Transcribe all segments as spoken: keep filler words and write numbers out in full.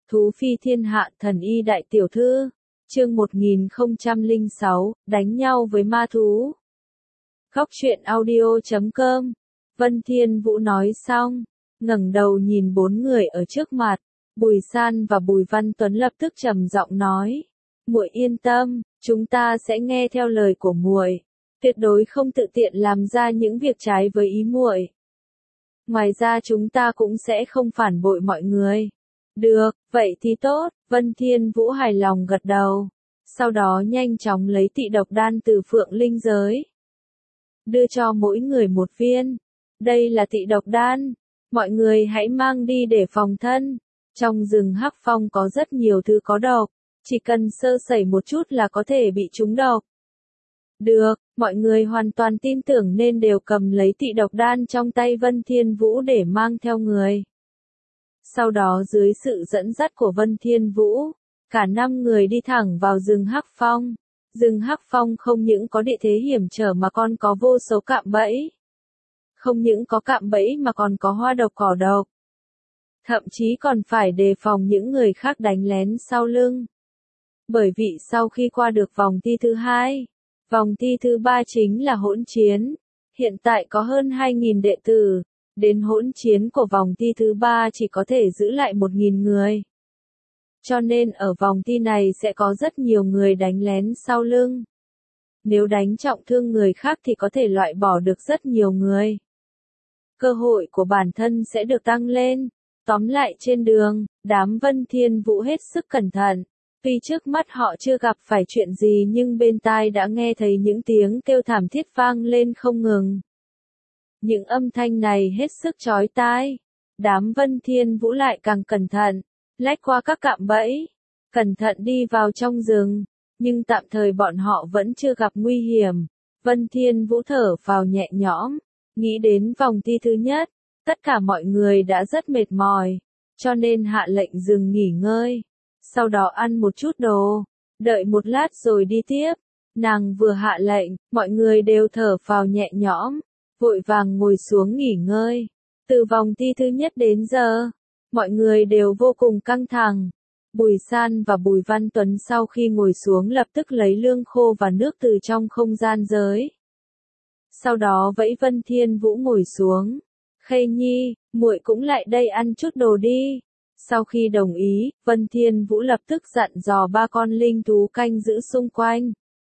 Thú phi thiên hạ thần y đại tiểu thư, chương một nghìn không trăm lẻ sáu, đánh nhau với ma thú. Góc truyện audio chấm com. Vân Thiên Vũ nói xong, ngẩng đầu nhìn bốn người ở trước mặt, Bùi San và Bùi Văn Tuấn lập tức trầm giọng nói: "Muội yên tâm, chúng ta sẽ nghe theo lời của muội, tuyệt đối không tự tiện làm ra những việc trái với ý muội. Ngoài ra chúng ta cũng sẽ không phản bội mọi người." "Được, vậy thì tốt." Vân Thiên Vũ hài lòng gật đầu, sau đó nhanh chóng lấy tị độc đan từ Phượng Linh giới, đưa cho mỗi người một viên. "Đây là tị độc đan, mọi người hãy mang đi để phòng thân. Trong rừng Hắc Phong có rất nhiều thứ có độc, chỉ cần sơ sẩy một chút là có thể bị trúng độc." Được, mọi người hoàn toàn tin tưởng nên đều cầm lấy tị độc đan trong tay Vân Thiên Vũ để mang theo người. Sau đó dưới sự dẫn dắt của Vân Thiên Vũ, cả năm người đi thẳng vào rừng Hắc Phong. Rừng Hắc Phong không những có địa thế hiểm trở mà còn có vô số cạm bẫy. Không những có cạm bẫy mà còn có hoa độc cỏ độc. Thậm chí còn phải đề phòng những người khác đánh lén sau lưng. Bởi vì sau khi qua được vòng thi thứ hai, vòng thi thứ ba chính là hỗn chiến. Hiện tại có hơn hai nghìn đệ tử, đến hỗn chiến của vòng thi thứ ba chỉ có thể giữ lại một nghìn người. Cho nên ở vòng thi này sẽ có rất nhiều người đánh lén sau lưng. Nếu đánh trọng thương người khác thì có thể loại bỏ được rất nhiều người. Cơ hội của bản thân sẽ được tăng lên. Tóm lại trên đường, đám Vân Thiên Vũ hết sức cẩn thận. Tuy trước mắt họ chưa gặp phải chuyện gì nhưng bên tai đã nghe thấy những tiếng kêu thảm thiết vang lên không ngừng. Những âm thanh này hết sức chói tai. Đám Vân Thiên Vũ lại càng cẩn thận, lách qua các cạm bẫy, cẩn thận đi vào trong rừng, nhưng tạm thời bọn họ vẫn chưa gặp nguy hiểm. Vân Thiên Vũ thở phào nhẹ nhõm, nghĩ đến vòng thi thứ nhất, tất cả mọi người đã rất mệt mỏi, cho nên hạ lệnh dừng nghỉ ngơi, sau đó ăn một chút đồ, đợi một lát rồi đi tiếp. Nàng vừa hạ lệnh, mọi người đều thở phào nhẹ nhõm, vội vàng ngồi xuống nghỉ ngơi. Từ vòng thi thứ nhất đến giờ, mọi người đều vô cùng căng thẳng. Bùi San và Bùi Văn Tuấn sau khi ngồi xuống lập tức lấy lương khô và nước từ trong không gian giới. Sau đó vẫy Vân Thiên Vũ ngồi xuống. "Khê Nhi, muội cũng lại đây ăn chút đồ đi." Sau khi đồng ý, Vân Thiên Vũ lập tức dặn dò ba con linh thú canh giữ xung quanh.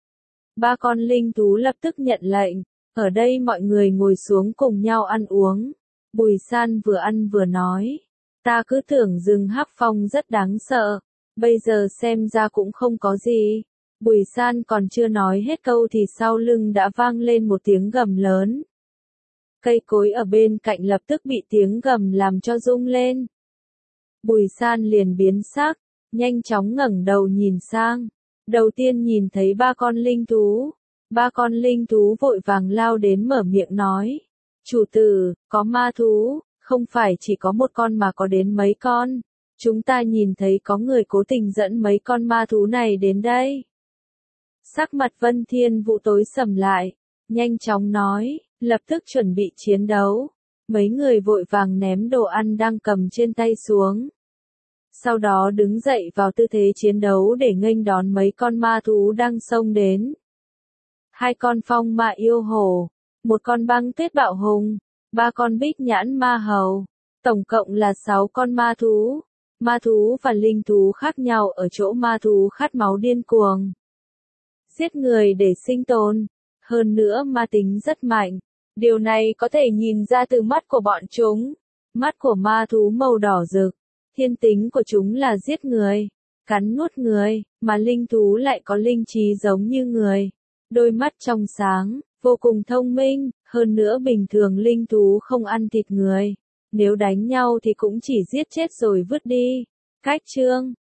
Ba con linh thú lập tức nhận lệnh. Ở đây mọi người ngồi xuống cùng nhau ăn uống. Bùi San vừa ăn vừa nói: "Ta cứ tưởng rừng Hắc Phong rất đáng sợ, bây giờ xem ra cũng không có gì." Bùi San còn chưa nói hết câu thì sau lưng đã vang lên một tiếng gầm lớn. Cây cối ở bên cạnh lập tức bị tiếng gầm làm cho rung lên. Bùi San liền biến sắc, nhanh chóng ngẩng đầu nhìn sang. Đầu tiên nhìn thấy ba con linh thú. Ba con linh thú vội vàng lao đến mở miệng nói: "Chủ tử, có ma thú, không phải chỉ có một con mà có đến mấy con. Chúng ta nhìn thấy có người cố tình dẫn mấy con ma thú này đến đây." Sắc mặt Vân Thiên Vũ tối sầm lại, nhanh chóng nói: "Lập tức chuẩn bị chiến đấu." Mấy người vội vàng ném đồ ăn đang cầm trên tay xuống. Sau đó đứng dậy vào tư thế chiến đấu để nghênh đón mấy con ma thú đang xông đến. Hai con phong ma yêu hổ, một con băng tuyết bạo hùng, ba con bích nhãn ma hầu, tổng cộng là sáu con ma thú. Ma thú và linh thú khác nhau ở chỗ ma thú khát máu điên cuồng, giết người để sinh tồn, hơn nữa ma tính rất mạnh. Điều này có thể nhìn ra từ mắt của bọn chúng. Mắt của ma thú màu đỏ rực, thiên tính của chúng là giết người, cắn nuốt người, mà linh thú lại có linh trí giống như người. Đôi mắt trong sáng, vô cùng thông minh, hơn nữa bình thường linh thú không ăn thịt người. Nếu đánh nhau thì cũng chỉ giết chết rồi vứt đi. Cách chương